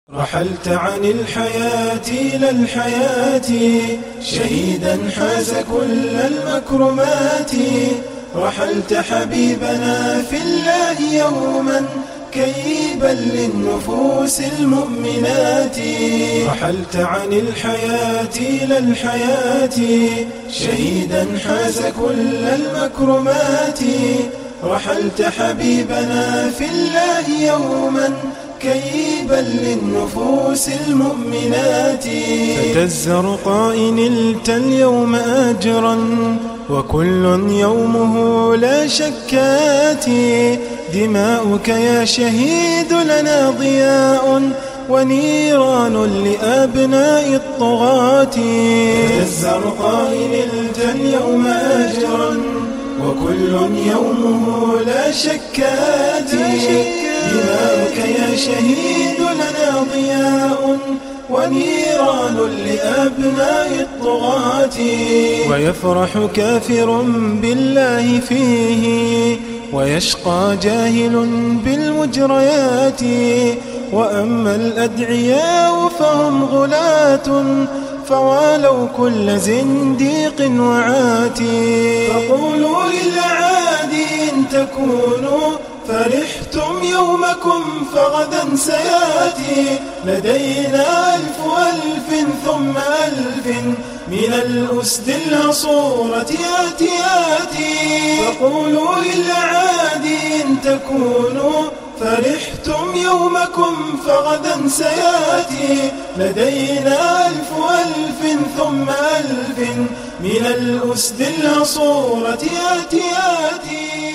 رحلت عن الحياة إلى الحياة شهيدا حاز كل المكرمات. رحلت حبيبنا في الله يوما كيبا للنفوس المؤمنات. رحلت عن الحياة إلى الحياة شهيدا حاز كل المكرمات. رحلت حبيبنا في الله يوما كيبا للنفوس المؤمنات. فتزرقا نلت اليوم أجرا وكل يومه لا شكات. دماؤك يا شهيد لنا ضياء ونيران لأبناء الطغاة. فتزرقا نلت اليوم أجرا وكل يومه لا شكات. دماؤك يا شهيد لنا ضياء ونيران لأبناء الطغاة. ويفرح كافر بالله فيه ويشقى جاهل بالمجريات. وأما الأدعياء فهم غلاة فوالوا كل زنديق وعاتي. فقولوا للعادي إن تكونوا فرحتم يومكم فغدا سياتي. لدينا ألف ثم ألف من الأسد العصورة آتياتي. فقولوا للعادي إن تكونوا فرحتم يومكم فغدا سياتي. لدينا ألف ثم ألف من الأسد العصورة آتياتي.